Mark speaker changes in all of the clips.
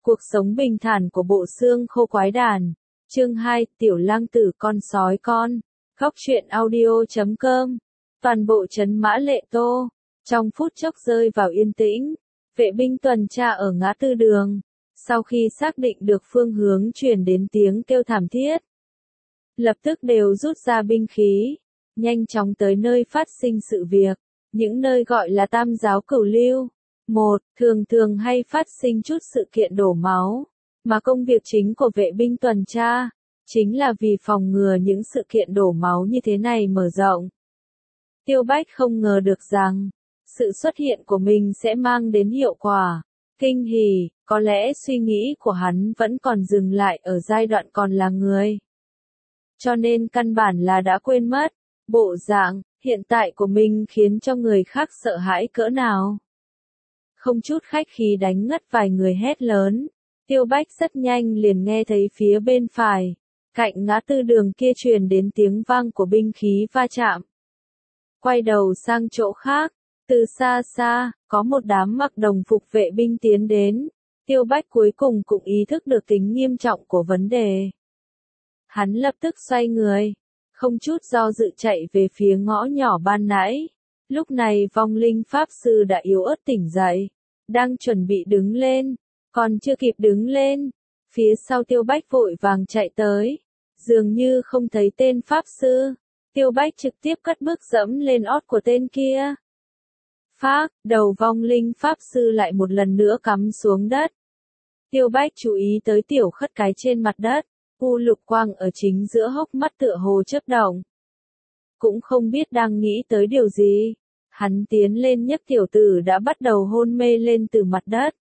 Speaker 1: Cuộc sống bình thản của bộ xương khô quái đản. Chương 2, Tiểu lang tử con sói con. Góc truyện audio.com. Toàn bộ trấn Mã Lệ Tô trong phút chốc rơi vào yên tĩnh. Vệ binh tuần tra ở ngã tư đường, sau khi xác định được phương hướng truyền đến tiếng kêu thảm thiết, lập tức đều rút ra binh khí, nhanh chóng tới nơi phát sinh sự việc. Những nơi gọi là tam giáo cửu lưu, thường hay phát sinh chút sự kiện đổ máu, mà công việc chính của vệ binh tuần tra chính là vì phòng ngừa những sự kiện đổ máu như thế này mở rộng. Tiêu Bách không ngờ được rằng sự xuất hiện của mình sẽ mang đến hiệu quả kinh hỉ. Có lẽ suy nghĩ của hắn vẫn còn dừng lại ở giai đoạn còn là người, cho nên căn bản là đã quên mất bộ dạng hiện tại của mình khiến cho người khác sợ hãi cỡ nào. Không chút khách khí đánh ngất vài người hét lớn. Tiêu Bách rất nhanh liền nghe thấy phía bên phải, cạnh ngã tư đường kia truyền đến tiếng vang của binh khí va chạm. Quay đầu sang chỗ khác, từ xa xa, có một đám mặc đồng phục vệ binh tiến đến. Tiêu Bách cuối cùng cũng ý thức được tính nghiêm trọng của vấn đề. Hắn lập tức xoay người, không chút do dự chạy về phía ngõ nhỏ ban nãy. Lúc này vong linh pháp sư đã yếu ớt tỉnh dậy, đang chuẩn bị đứng lên, còn chưa kịp đứng lên, phía sau Tiêu Bách vội vàng chạy tới, dường như không thấy tên pháp sư. Tiêu Bách trực tiếp cất bước dẫm lên ót của tên kia. Phác, đầu vong linh pháp sư lại một lần nữa cắm xuống đất. Tiêu Bách chú ý tới tiểu khất cái trên mặt đất, u lục quang ở chính giữa hốc mắt tựa hồ chớp động. Cũng không biết đang nghĩ tới điều gì, hắn tiến lên nhấc tiểu tử đã bắt đầu hôn mê lên từ mặt đất.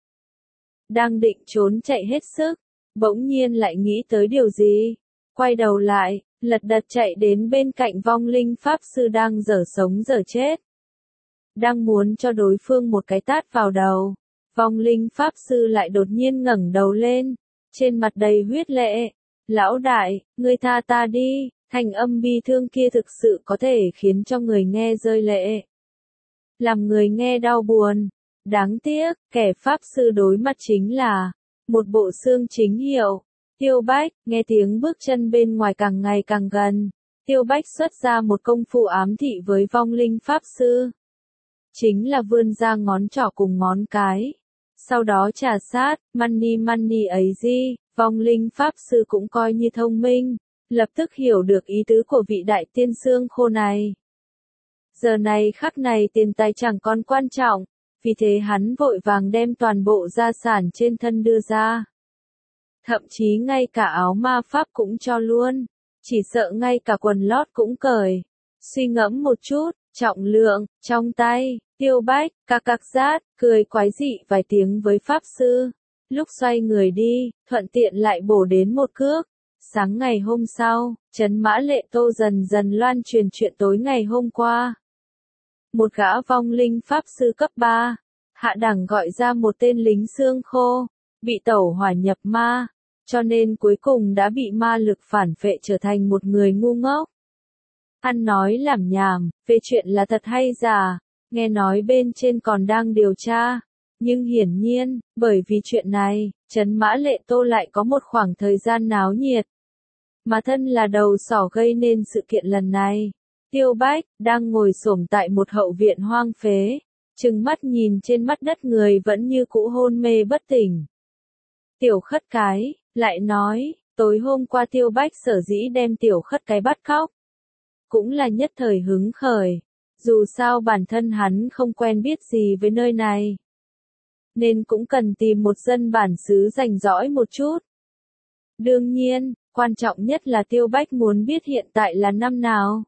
Speaker 1: Đang định trốn chạy hết sức, bỗng nhiên lại nghĩ tới điều gì, quay đầu lại, lật đật chạy đến bên cạnh vong linh pháp sư đang dở sống dở chết. Đang muốn cho đối phương một cái tát vào đầu, vong linh pháp sư lại đột nhiên ngẩng đầu lên, trên mặt đầy huyết lệ. Lão đại, ngươi tha ta đi. Thanh âm bi thương kia thực sự có thể khiến cho người nghe rơi lệ, làm người nghe đau buồn. Đáng tiếc, kẻ pháp sư đối mặt chính là một bộ xương chính hiệu. Tiêu Bách, nghe tiếng bước chân bên ngoài càng ngày càng gần. Tiêu Bách xuất ra một công phu ám thị với vong linh pháp sư. Chính là vươn ra ngón trỏ cùng ngón cái. Sau đó trà sát, money ấy gì, vong linh pháp sư cũng coi như thông minh, lập tức hiểu được ý tứ của vị đại tiên xương khô này. Giờ này khắc này tiền tài chẳng còn quan trọng, vì thế hắn vội vàng đem toàn bộ gia sản trên thân đưa ra. Thậm chí ngay cả áo ma pháp cũng cho luôn, chỉ sợ ngay cả quần lót cũng cởi. Suy ngẫm một chút, trọng lượng, trong tay, Tiêu Bách, cạc rát, cười quái dị vài tiếng với pháp sư. Lúc xoay người đi, thuận tiện lại bổ đến một cước. Sáng ngày hôm sau, trấn Mã Lệ Tô dần dần loan truyền chuyện tối ngày hôm qua. Một gã vong linh pháp sư cấp 3, hạ đẳng gọi ra một tên lính xương khô, bị tẩu hỏa nhập ma, cho nên cuối cùng đã bị ma lực phản phệ trở thành một người ngu ngốc. Ăn nói làm nhảm, về chuyện là thật hay giả, nghe nói bên trên còn đang điều tra. Nhưng hiển nhiên, bởi vì chuyện này, trấn Mã Lệ Tô lại có một khoảng thời gian náo nhiệt. Mà thân là đầu sỏ gây nên sự kiện lần này. Tiêu Bách, đang ngồi xổm tại một hậu viện hoang phế, trừng mắt nhìn trên mặt đất người vẫn như cũ hôn mê bất tỉnh. Tiểu khất cái, lại nói, tối hôm qua Tiêu Bách sở dĩ đem tiểu khất cái bắt cóc. Cũng là nhất thời hứng khởi, dù sao bản thân hắn không quen biết gì với nơi này, nên cũng cần tìm một dân bản xứ rành rõi một chút. Đương nhiên, quan trọng nhất là Tiêu Bách muốn biết hiện tại là năm nào,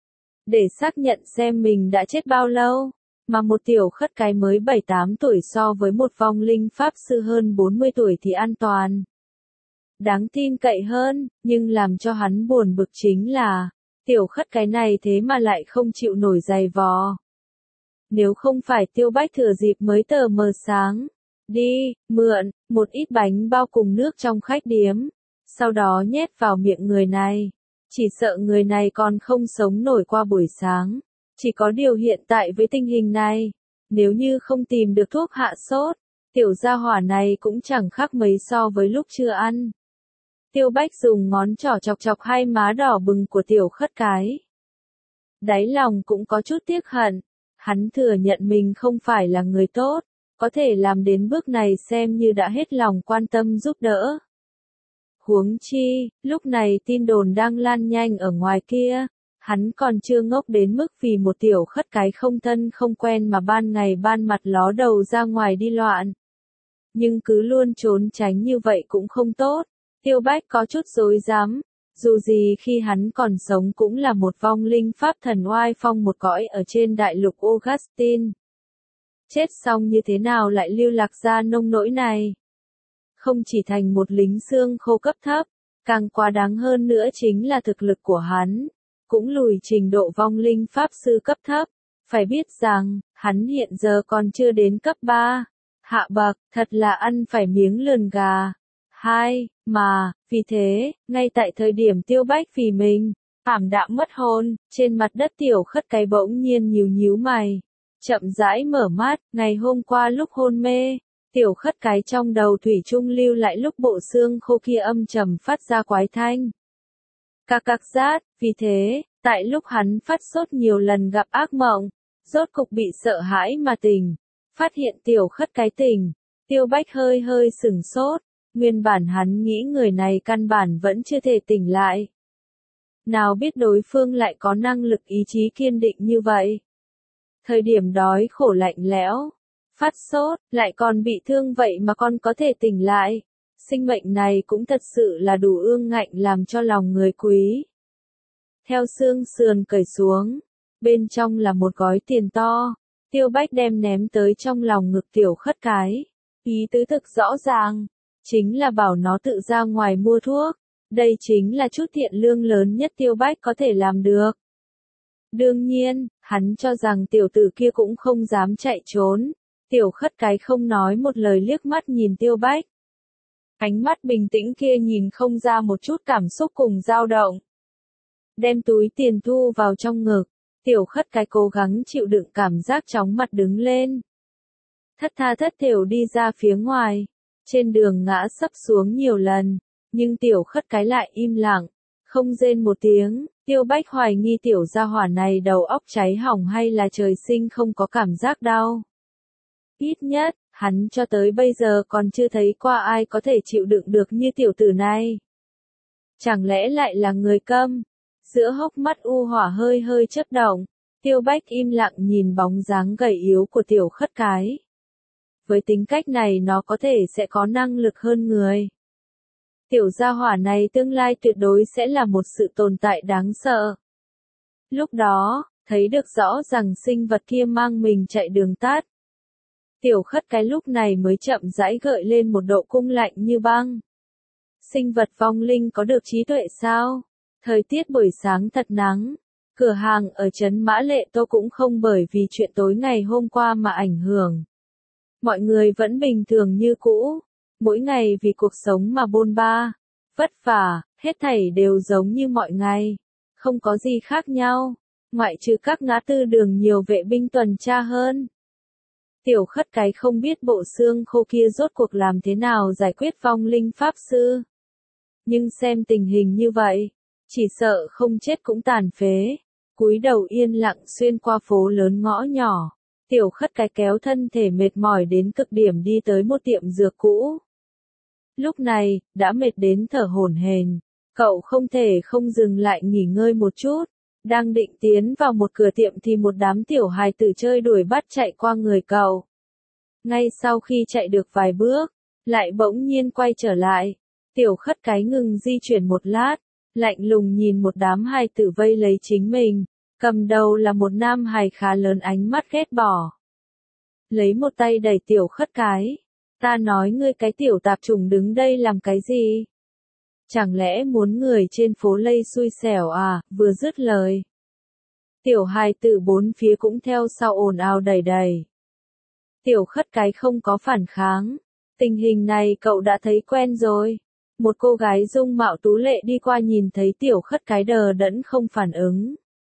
Speaker 1: để xác nhận xem mình đã chết bao lâu, mà một tiểu khất cái mới 7-8 tuổi so với một vong linh pháp sư hơn 40 tuổi thì an toàn, đáng tin cậy hơn. Nhưng làm cho hắn buồn bực chính là, tiểu khất cái này thế mà lại không chịu nổi giày vò. Nếu không phải Tiêu Bách thừa dịp mới tờ mờ sáng, đi, mượn, một ít bánh bao cùng nước trong khách điếm, sau đó nhét vào miệng người này, chỉ sợ người này còn không sống nổi qua buổi sáng. Chỉ có điều hiện tại với tình hình này, nếu như không tìm được thuốc hạ sốt, Tiểu gia hỏa này cũng chẳng khác mấy so với lúc chưa ăn. Tiêu Bách dùng ngón trỏ chọc chọc hai má đỏ bừng của Tiểu Khất Cái. Đáy lòng cũng có chút tiếc hận. Hắn thừa nhận mình không phải là người tốt, có thể làm đến bước này xem như đã hết lòng quan tâm giúp đỡ. Huống chi, lúc này tin đồn đang lan nhanh ở ngoài kia, hắn còn chưa ngốc đến mức vì một Tiểu Khất Cái không thân không quen mà ban ngày ban mặt ló đầu ra ngoài đi loạn. Nhưng cứ luôn trốn tránh như vậy cũng không tốt. Tiêu Bách có chút rối rắm, dù gì khi hắn còn sống cũng là một vong linh pháp thần oai phong một cõi ở trên đại lục Augustin. Chết xong như thế nào lại lưu lạc ra nông nỗi này? Không chỉ thành một lính xương khô cấp thấp, càng quá đáng hơn nữa chính là thực lực của hắn, cũng lùi trình độ vong linh pháp sư cấp thấp. Phải biết rằng, hắn hiện giờ còn chưa đến cấp 3. Hạ bậc, thật là ăn phải miếng lườn gà. Vì thế, ngay tại thời điểm Tiêu Bách vì mình, ảm đạm mất hồn, trên mặt đất Tiểu Khất Cái bỗng nhiên nhíu nhíu mày. Chậm rãi mở mắt, ngày hôm qua lúc hôn mê, Tiểu Khất Cái trong đầu thủy chung lưu lại lúc bộ xương khô kia âm trầm phát ra quái thanh. Cạc cạc rát, vì thế, tại lúc hắn phát sốt nhiều lần gặp ác mộng, rốt cục bị sợ hãi mà tỉnh. Phát hiện Tiểu Khất Cái tỉnh, Tiêu Bách hơi hơi sửng sốt, nguyên bản hắn nghĩ người này căn bản vẫn chưa thể tỉnh lại. Nào biết đối phương lại có năng lực ý chí kiên định như vậy. Thời điểm đói khổ lạnh lẽo, phát sốt, lại còn bị thương vậy mà còn có thể tỉnh lại. Sinh mệnh này cũng thật sự là đủ ương ngạnh làm cho lòng người quý. Theo xương sườn cởi xuống, bên trong là một gói tiền to. Tiêu Bách đem ném tới trong lòng ngực Tiểu Khất Cái. Ý tứ thực rõ ràng, chính là bảo nó tự ra ngoài mua thuốc. Đây chính là chút thiện lương lớn nhất Tiêu Bách có thể làm được. Đương nhiên, hắn cho rằng tiểu tử kia cũng không dám chạy trốn. Tiểu Khất Cái không nói một lời liếc mắt nhìn Tiêu Bách. Ánh mắt bình tĩnh kia nhìn không ra một chút cảm xúc cùng dao động. Đem túi tiền thu vào trong ngực. Tiểu Khất Cái cố gắng chịu đựng cảm giác chóng mặt đứng lên. Thất tha thất thểu đi ra phía ngoài. Trên đường ngã sấp xuống nhiều lần. Nhưng Tiểu Khất Cái lại im lặng. Không rên một tiếng. Tiêu Bách hoài nghi tiểu gia hỏa này đầu óc cháy hỏng hay là trời sinh không có cảm giác đau. Ít nhất, hắn cho tới bây giờ còn chưa thấy qua ai có thể chịu đựng được như tiểu tử này. Chẳng lẽ lại là người câm? Giữa hốc mắt u hỏa hơi hơi chớp động, Tiêu Bách im lặng nhìn bóng dáng gầy yếu của Tiểu Khất Cái. Với tính cách này nó có thể sẽ có năng lực hơn người. Tiểu gia hỏa này tương lai tuyệt đối sẽ là một sự tồn tại đáng sợ. Lúc đó, thấy được rõ rằng sinh vật kia mang mình chạy đường tắt. Tiểu Khất Cái lúc này mới chậm rãi gợi lên một độ cung lạnh như băng. Sinh vật vong linh có được trí tuệ sao? Thời tiết buổi sáng thật nắng. Cửa hàng ở trấn Mã Lệ Tô cũng không bởi vì chuyện tối ngày hôm qua mà ảnh hưởng. Mọi người vẫn bình thường như cũ. Mỗi ngày vì cuộc sống mà bôn ba, vất vả, hết thảy đều giống như mọi ngày. Không có gì khác nhau, ngoại trừ các ngã tư đường nhiều vệ binh tuần tra hơn. Tiểu Khất Cái không biết bộ xương khô kia rốt cuộc làm thế nào giải quyết vong linh pháp sư. Nhưng xem tình hình như vậy, chỉ sợ không chết cũng tàn phế. Cúi đầu yên lặng xuyên qua phố lớn ngõ nhỏ. Tiểu Khất Cái kéo thân thể mệt mỏi đến cực điểm đi tới một tiệm dược cũ. Lúc này, đã mệt đến thở hổn hển, cậu không thể không dừng lại nghỉ ngơi một chút. Đang định tiến vào một cửa tiệm thì một đám tiểu hài tử chơi đuổi bắt chạy qua người cậu. Ngay sau khi chạy được vài bước, lại bỗng nhiên quay trở lại. Tiểu Khất Cái ngừng di chuyển một lát, lạnh lùng nhìn một đám hài tử vây lấy chính mình. Cầm đầu là một nam hài khá lớn ánh mắt ghét bỏ. Lấy một tay đẩy Tiểu Khất Cái. Ta nói ngươi cái tiểu tạp chủng đứng đây làm cái gì? Chẳng lẽ muốn người trên phố lây xui xẻo à? Vừa dứt lời. Tiểu hài tử bốn phía cũng theo sau ồn ào đẩy đẩy. Tiểu Khất Cái không có phản kháng. Tình hình này cậu đã thấy quen rồi. Một cô gái dung mạo tú lệ đi qua nhìn thấy Tiểu Khất Cái đờ đẫn không phản ứng.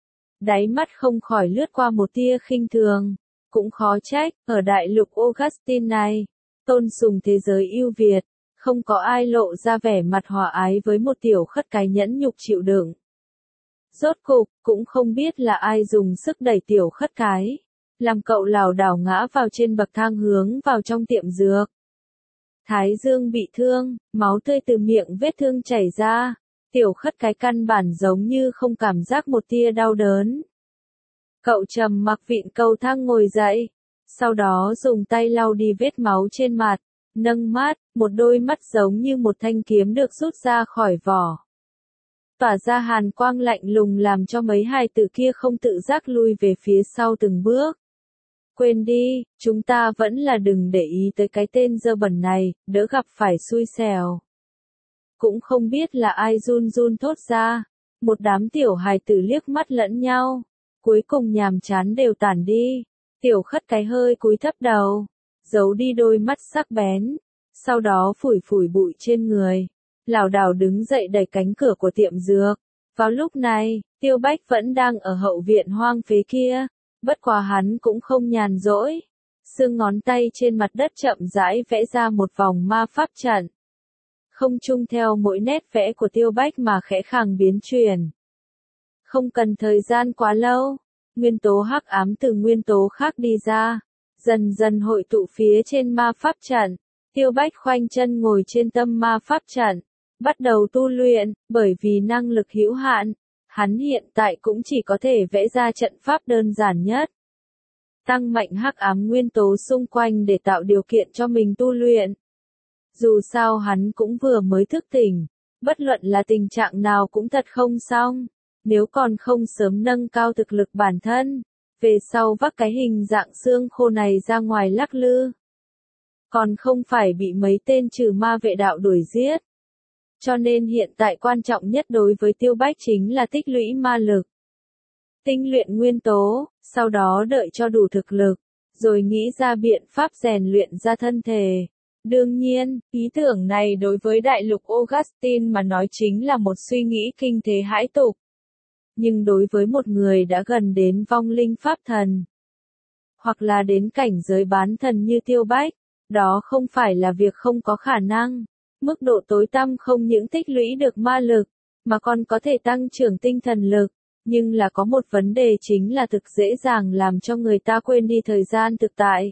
Speaker 1: Đáy mắt không khỏi lướt qua một tia khinh thường. Cũng khó trách, ở đại lục Augustin này, tôn sùng thế giới ưu việt, không có ai lộ ra vẻ mặt hòa ái với một tiểu khất cái nhẫn nhục chịu đựng. Rốt cục, cũng không biết là ai dùng sức đẩy tiểu khất cái, làm cậu lảo đảo ngã vào trên bậc thang hướng vào trong tiệm dược. Thái dương bị thương, máu tươi từ miệng vết thương chảy ra, tiểu khất cái căn bản giống như không cảm giác một tia đau đớn. Cậu trầm mặc vịn cầu thang ngồi dậy, sau đó dùng tay lau đi vết máu trên mặt, nâng mắt, một đôi mắt giống như một thanh kiếm được rút ra khỏi vỏ. Tỏa ra hàn quang lạnh lùng làm cho mấy hài tử kia không tự giác lui về phía sau từng bước. Quên đi, chúng ta vẫn là đừng để ý tới cái tên dơ bẩn này, đỡ gặp phải xui xẻo. Cũng không biết là ai run run thốt ra, một đám tiểu hài tử liếc mắt lẫn nhau, cuối cùng nhàm chán đều tản đi, tiểu khất cái hơi cúi thấp đầu, giấu đi đôi mắt sắc bén, sau đó phủi phủi bụi trên người, lảo đảo đứng dậy đẩy cánh cửa của tiệm dược. Vào lúc này, Tiêu Bách vẫn đang ở hậu viện hoang phế kia, bất quá hắn cũng không nhàn rỗi, xương ngón tay trên mặt đất chậm rãi vẽ ra một vòng ma pháp trận. Không chung theo mỗi nét vẽ của Tiêu Bách mà khẽ khàng biến chuyển. Không cần thời gian quá lâu, nguyên tố hắc ám từ nguyên tố khác đi ra, dần dần hội tụ phía trên ma pháp trận. Tiêu Bách khoanh chân ngồi trên tâm ma pháp trận, bắt đầu tu luyện, bởi vì năng lực hữu hạn, hắn hiện tại cũng chỉ có thể vẽ ra trận pháp đơn giản nhất. Tăng mạnh hắc ám nguyên tố xung quanh để tạo điều kiện cho mình tu luyện. Dù sao hắn cũng vừa mới thức tỉnh, bất luận là tình trạng nào cũng thật không xong, nếu còn không sớm nâng cao thực lực bản thân, về sau vác cái hình dạng xương khô này ra ngoài lắc lư. Còn không phải bị mấy tên trừ ma vệ đạo đuổi giết. Cho nên hiện tại quan trọng nhất đối với Tiêu Bách chính là tích lũy ma lực. Tinh luyện nguyên tố, sau đó đợi cho đủ thực lực, rồi nghĩ ra biện pháp rèn luyện ra thân thể. Đương nhiên, ý tưởng này đối với đại lục Augustine mà nói chính là một suy nghĩ kinh thế hãi tục. Nhưng đối với một người đã gần đến vong linh pháp thần, hoặc là đến cảnh giới bán thần như Tiêu Bách, đó không phải là việc không có khả năng. Mức độ tối tăm không những tích lũy được ma lực, mà còn có thể tăng trưởng tinh thần lực. Nhưng là có một vấn đề chính là thực dễ dàng làm cho người ta quên đi thời gian thực tại.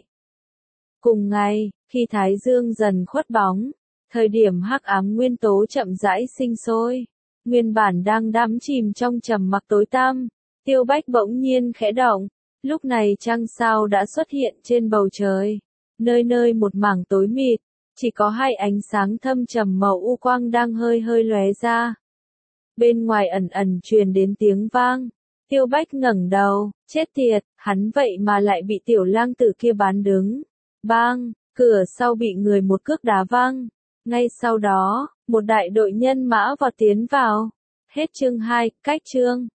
Speaker 1: Cùng ngày, khi Thái Dương dần khuất bóng, thời điểm hắc ám nguyên tố chậm rãi sinh sôi, nguyên bản đang đắm chìm trong trầm mặc tối tăm, Tiêu Bách bỗng nhiên khẽ động, lúc này trăng sao đã xuất hiện trên bầu trời, nơi nơi một mảng tối mịt, chỉ có hai ánh sáng thâm trầm màu u quang đang hơi hơi lóe ra. Bên ngoài ẩn ẩn truyền đến tiếng vang, Tiêu Bách ngẩng đầu, chết tiệt, hắn vậy mà lại bị tiểu lang tử kia bán đứng. Bang, cửa sau bị người một cước đá văng. Ngay sau đó, một đại đội nhân mã vọt tiến vào. Hết chương 2, cách chương.